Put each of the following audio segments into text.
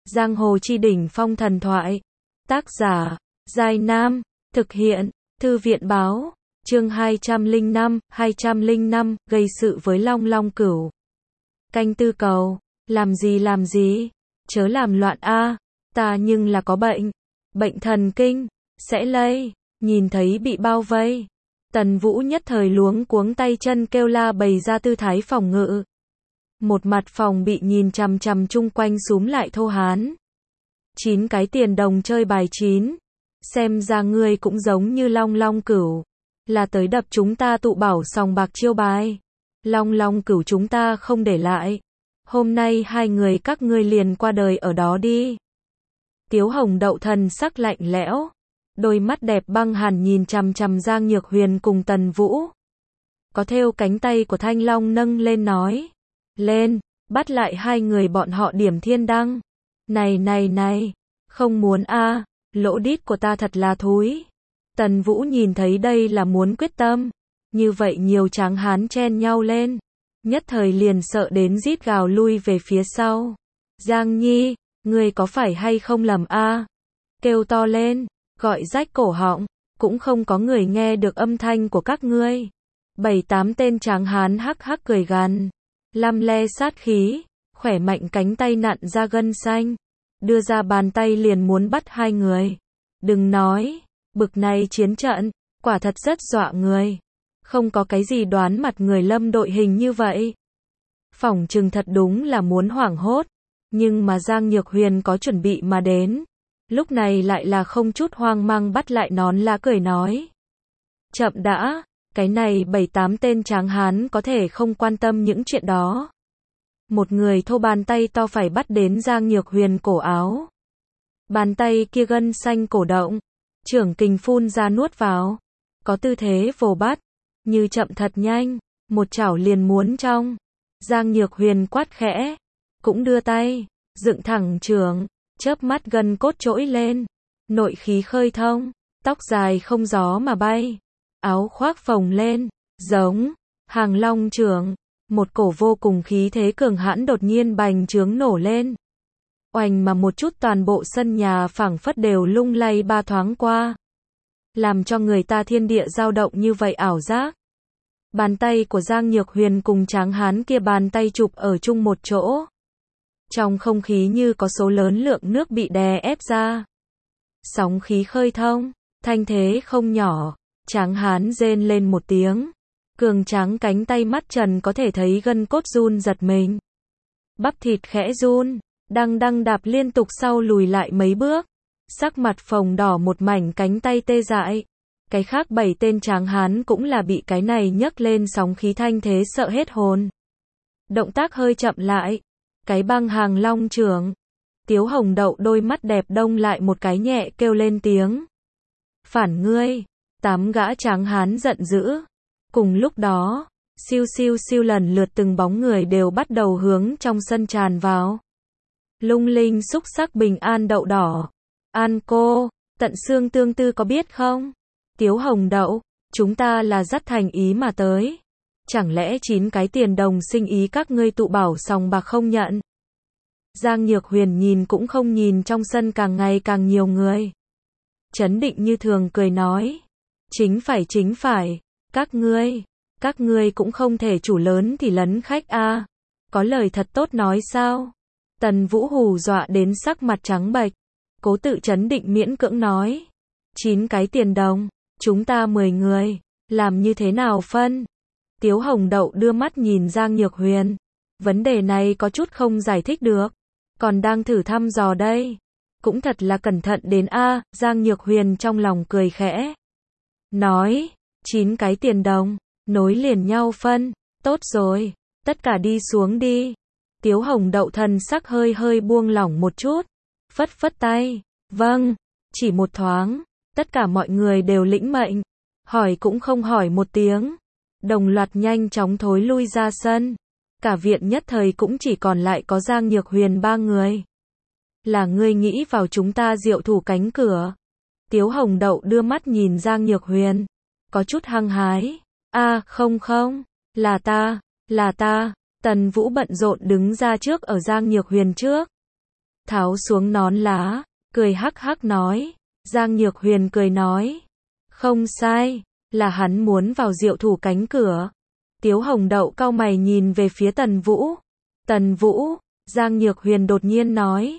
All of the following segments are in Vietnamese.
Giang hồ chi đỉnh phong thần thoại. Tác giả, Giai Nam. Thực hiện, Thư viện báo. Chương 205, gây sự với Long Long Cửu. Canh tư cầu, làm gì, chớ làm loạn a, ta nhưng là có bệnh thần kinh, sẽ lây, nhìn thấy bị bao vây. Tần Vũ nhất thời luống cuống tay chân kêu la bày ra tư thái phòng ngự. Một mặt phòng bị nhìn chằm chằm chung quanh xúm lại thô hán. 9 cái tiền đồng chơi bài 9. Xem ra ngươi cũng giống như Long Long Cửu. Là tới đập chúng ta tụ bảo sòng bạc chiêu bài. Long Long Cửu chúng ta không để lại. Hôm nay hai người các ngươi liền qua đời ở đó đi. Tiếu Hồng Đậu thần sắc lạnh lẽo. Đôi mắt đẹp băng hàn nhìn chằm chằm Giang Nhược Huyền cùng Tần Vũ. Có thêu cánh tay của Thanh Long nâng lên nói. Lên, bắt lại hai người bọn họ điểm thiên đăng. Này, không muốn a, lỗ đít của ta thật là thúi. Tần Vũ nhìn thấy đây là muốn quyết tâm. Như vậy nhiều tráng hán chen nhau lên. Nhất thời liền sợ đến rít gào lui về phía sau. Giang Nhi, ngươi có phải hay không lầm a? Kêu to lên, gọi rách cổ họng, cũng không có người nghe được âm thanh của các ngươi. 7-8 tên tráng hán hắc hắc cười gằn, lăm le sát khí, khỏe mạnh cánh tay nặn ra gân xanh, đưa ra bàn tay liền muốn bắt hai người. Đừng nói, bực này chiến trận, quả thật rất dọa người. Không có cái gì đoán mặt người Lâm đội hình như vậy. Phỏng chừng thật đúng là muốn hoảng hốt, nhưng mà Giang Nhược Huyền có chuẩn bị mà đến. Lúc này lại là không chút hoang mang bắt lại nón lá cười nói. Chậm đã, cái này 7-8 tên tráng hán có thể không quan tâm những chuyện đó. Một người thô bàn tay to phải bắt đến Giang Nhược Huyền cổ áo. Bàn tay kia gân xanh cổ động, trưởng kình phun ra nuốt vào. Có tư thế vồ bắt, như chậm thật nhanh, một chảo liền muốn trong. Giang Nhược Huyền quát khẽ, cũng đưa tay, dựng thẳng trường, chớp mắt gân cốt trỗi lên, nội khí khơi thông, tóc dài không gió mà bay, áo khoác phồng lên, giống hàng long trường, một cổ vô cùng khí thế cường hãn đột nhiên bành trướng nổ lên. Oành mà một chút toàn bộ sân nhà phảng phất đều lung lay ba thoáng qua, làm cho người ta thiên địa dao động như vậy ảo giác. Bàn tay của Giang Nhược Huyền cùng tráng hán kia bàn tay chụp ở chung một chỗ. Trong không khí như có số lớn lượng nước bị đè ép ra. Sóng khí khơi thông, thanh thế không nhỏ, tráng hán rên lên một tiếng. Cường tráng cánh tay mắt trần có thể thấy gân cốt run giật mình. Bắp thịt khẽ run, đang đạp liên tục sau lùi lại mấy bước. Sắc mặt phồng đỏ một mảnh cánh tay tê dại. Cái khác 7 tên tráng hán cũng là bị cái này nhấc lên sóng khí thanh thế sợ hết hồn. Động tác hơi chậm lại. Cái băng hàng long trưởng. Tiếu Hồng Đậu đôi mắt đẹp đông lại một cái nhẹ kêu lên tiếng. Phản ngươi. 8 gã tráng hán giận dữ. Cùng lúc đó, siêu lần lượt từng bóng người đều bắt đầu hướng trong sân tràn vào. Lung linh xúc sắc bình an đậu đỏ. An cô, tận xương tương tư có biết không? Tiếu Hồng Đậu, chúng ta là dắt thành ý mà tới. Chẳng lẽ 9 cái tiền đồng sinh ý các ngươi tụ bảo sòng bạc không nhận? Giang Nhược Huyền nhìn cũng không nhìn trong sân càng ngày càng nhiều người. Chấn định như thường cười nói. Chính phải, các ngươi cũng không thể chủ lớn thì lấn khách a. Có lời thật tốt nói sao? Tần Vũ hù dọa đến sắc mặt trắng bệch. Cố tự chấn định miễn cưỡng nói. 9 cái tiền đồng, chúng ta 10 người, làm như thế nào phân? Tiếu Hồng Đậu đưa mắt nhìn Giang Nhược Huyền. Vấn đề này có chút không giải thích được. Còn đang thử thăm dò đây. Cũng thật là cẩn thận đến a. Giang Nhược Huyền trong lòng cười khẽ. Nói, 9 cái tiền đồng, nối liền nhau phân. Tốt rồi, tất cả đi xuống đi. Tiếu Hồng Đậu thần sắc hơi buông lỏng một chút. Phất tay. Vâng, chỉ một thoáng. Tất cả mọi người đều lĩnh mệnh. Hỏi cũng không hỏi một tiếng. Đồng loạt nhanh chóng thối lui ra sân. Cả viện nhất thời cũng chỉ còn lại có Giang Nhược Huyền 3 người. Là ngươi nghĩ vào chúng ta diệu thủ cánh cửa? Tiếu Hồng Đậu đưa mắt nhìn Giang Nhược Huyền. Có chút hăng hái. Không, là ta. Tần Vũ bận rộn đứng ra trước ở Giang Nhược Huyền trước. tháo xuống nón lá, cười hắc hắc nói. Giang Nhược Huyền cười nói. Không sai, là hắn muốn vào Diệu Thủ cánh cửa. Tiếu Hồng Đậu cau mày nhìn về phía Tần Vũ. Tần Vũ, Giang Nhược Huyền đột nhiên nói.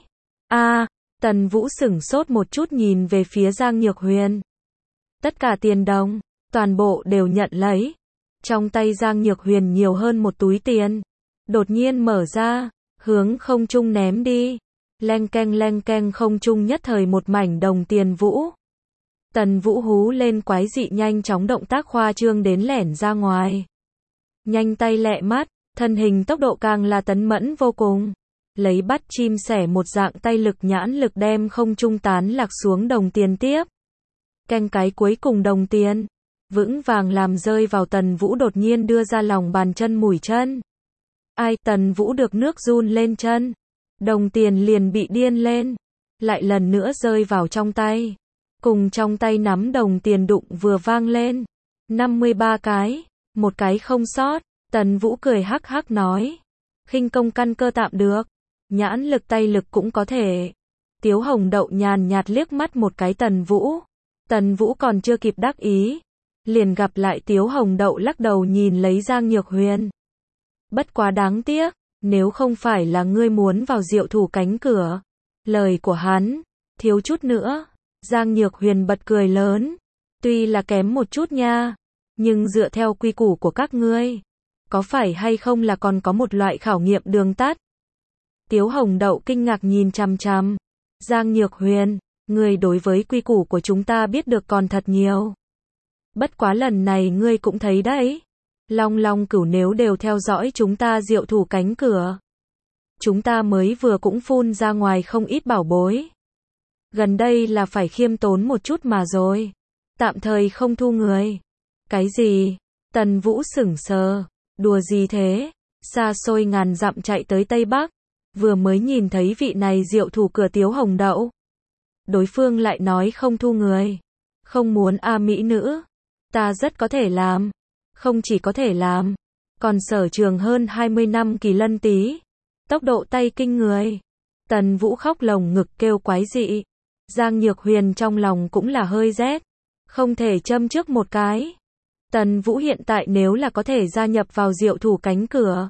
Tần Vũ sửng sốt một chút nhìn về phía Giang Nhược Huyền. Tất cả tiền đồng, toàn bộ đều nhận lấy. Trong tay Giang Nhược Huyền nhiều hơn một túi tiền. Đột nhiên mở ra, hướng không trung ném đi. Leng keng không trung nhất thời một mảnh đồng tiền vũ. Tần Vũ hú lên quái dị nhanh chóng động tác khoa trương đến lẻn ra ngoài. Nhanh tay lẹ mắt, thân hình tốc độ càng là tấn mẫn vô cùng. Lấy bắt chim sẻ một dạng tay lực nhãn lực đem không trung tán lạc xuống đồng tiền tiếp. Keng cái cuối cùng đồng tiền. Vững vàng làm rơi vào Tần Vũ đột nhiên đưa ra lòng bàn chân mùi chân. Tần Vũ được nước run lên chân. Đồng tiền liền bị điên lên. Lại lần nữa rơi vào trong tay. Cùng trong tay nắm đồng tiền đụng vừa vang lên. 53 cái. Một cái không sót. Tần Vũ cười hắc hắc nói. Khinh công căn cơ tạm được. Nhãn lực tay lực cũng có thể. Tiếu Hồng Đậu nhàn nhạt liếc mắt một cái Tần Vũ. Tần Vũ còn chưa kịp đắc ý. Liền gặp lại Tiếu Hồng Đậu lắc đầu nhìn lấy Giang Nhược Huyền. Bất quá đáng tiếc, nếu không phải là ngươi muốn vào Diệu Thủ cánh cửa. Lời của hắn, thiếu chút nữa. Giang Nhược Huyền bật cười lớn. Tuy là kém một chút nha, nhưng dựa theo quy củ của các ngươi, có phải hay không là còn có một loại khảo nghiệm đường tắt? Tiếu Hồng Đậu kinh ngạc nhìn chằm chằm. Giang Nhược Huyền, ngươi đối với quy củ của chúng ta biết được còn thật nhiều. Bất quá lần này ngươi cũng thấy đấy. Long Long Cửu nếu đều theo dõi chúng ta Diệu Thủ cánh cửa. Chúng ta mới vừa cũng phun ra ngoài không ít bảo bối. Gần đây là phải khiêm tốn một chút mà rồi. Tạm thời không thu người. Cái gì? Tần Vũ sững sờ. Đùa gì thế? Xa xôi ngàn dặm chạy tới Tây Bắc. Vừa mới nhìn thấy vị này Diệu Thủ cửa Tiếu Hồng Đậu. Đối phương lại nói không thu người. Không muốn mỹ nữ. Ta rất có thể làm. Không chỉ có thể làm, còn sở trường hơn 20 năm kỳ lân tí. Tốc độ tay kinh người. Tần Vũ khóc lồng ngực kêu quái dị. Giang Nhược Huyền trong lòng cũng là hơi rét. Không thể châm trước một cái. Tần Vũ hiện tại nếu là có thể gia nhập vào Diệu Thủ cánh cửa.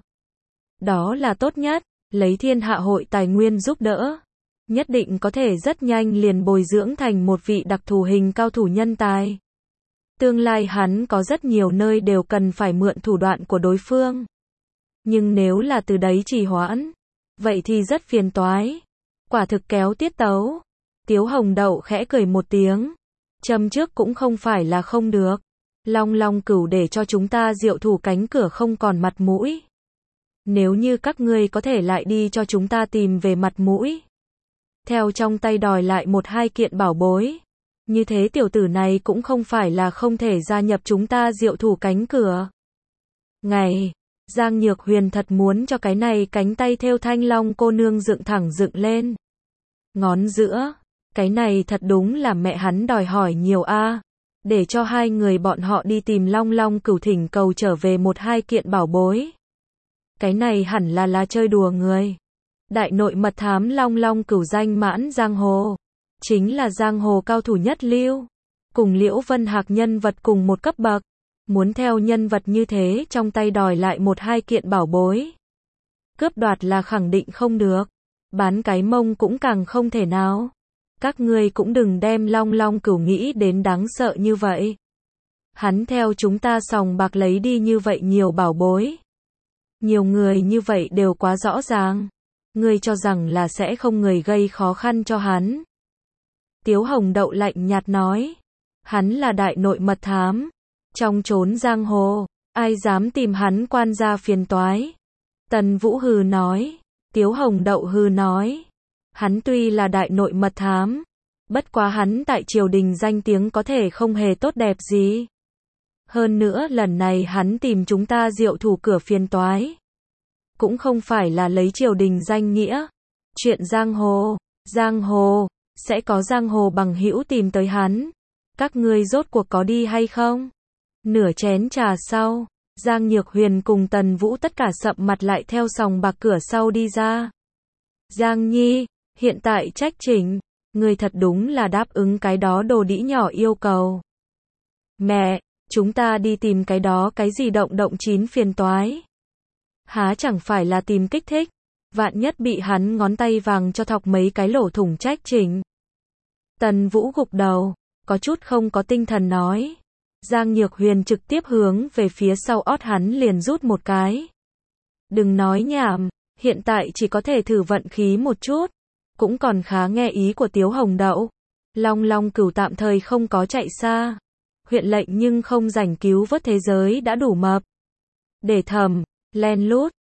Đó là tốt nhất, lấy thiên hạ hội tài nguyên giúp đỡ. Nhất định có thể rất nhanh liền bồi dưỡng thành một vị đặc thù hình cao thủ nhân tài. Tương lai hắn có rất nhiều nơi đều cần phải mượn thủ đoạn của đối phương. Nhưng nếu là từ đấy trì hoãn, vậy thì rất phiền toái. Quả thực kéo tiết tấu. Tiếu Hồng Đậu khẽ cười một tiếng. Châm trước cũng không phải là không được. Long Long Cửu để cho chúng ta Diệu Thủ cánh cửa không còn mặt mũi. Nếu như các ngươi có thể lại đi cho chúng ta tìm về mặt mũi. Theo trong tay đòi lại một hai kiện bảo bối. Như thế tiểu tử này cũng không phải là không thể gia nhập chúng ta Diệu Thủ cánh cửa. Giang Nhược Huyền thật muốn cho cái này cánh tay thêu thanh long cô nương dựng thẳng dựng lên. Ngón giữa, cái này thật đúng là mẹ hắn đòi hỏi nhiều để cho hai người bọn họ đi tìm Long Long Cửu thỉnh cầu trở về một hai kiện bảo bối. Cái này hẳn là chơi đùa người. Đại nội mật thám Long Long Cửu danh mãn giang hồ. Chính là giang hồ cao thủ nhất lưu. Cùng Liễu Vân Hạc nhân vật cùng một cấp bậc. Muốn theo nhân vật như thế trong tay đòi lại một hai kiện bảo bối. Cướp đoạt là khẳng định không được. Bán cái mông cũng càng không thể nào. Các ngươi cũng đừng đem Long Long Cửu nghĩ đến đáng sợ như vậy. Hắn theo chúng ta sòng bạc lấy đi như vậy nhiều bảo bối. Nhiều người như vậy đều quá rõ ràng. Ngươi cho rằng là sẽ không người gây khó khăn cho hắn. Tiếu Hồng Đậu lạnh nhạt nói. Hắn là đại nội mật thám. Trong chốn giang hồ, ai dám tìm hắn quan gia phiền toái. Tần Vũ hừ nói. Tiếu Hồng Đậu hừ nói. Hắn tuy là đại nội mật thám. Bất quá hắn tại triều đình danh tiếng có thể không hề tốt đẹp gì. Hơn nữa lần này hắn tìm chúng ta Diệu Thủ cửa phiền toái. Cũng không phải là lấy triều đình danh nghĩa. Chuyện giang hồ, sẽ có giang hồ bằng hữu tìm tới hắn. Các ngươi rốt cuộc có đi hay không? Nửa chén trà sau, Giang Nhược Huyền cùng Tần Vũ tất cả sậm mặt lại theo sòng bạc cửa sau đi ra. Giang Nhi, Hiện tại trách Trịnh, người thật đúng là đáp ứng cái đó đồ đĩ nhỏ yêu cầu. Mẹ, chúng ta đi tìm cái đó cái gì động động chín phiền toái. Há chẳng phải là tìm kích thích, vạn nhất bị hắn ngón tay vàng cho thọc mấy cái lỗ thủng trách Trịnh. Tần Vũ gục đầu, có chút không có tinh thần nói. Giang Nhược Huyền trực tiếp hướng về phía sau ót hắn liền rút một cái. Đừng nói nhảm, hiện tại chỉ có thể thử vận khí một chút. Cũng còn khá nghe ý của Tiếu Hồng Đậu. Long Long Cửu tạm thời không có chạy xa. Huyện lệnh nhưng không rảnh cứu vớt thế giới đã đủ mập. Để thầm, len lút,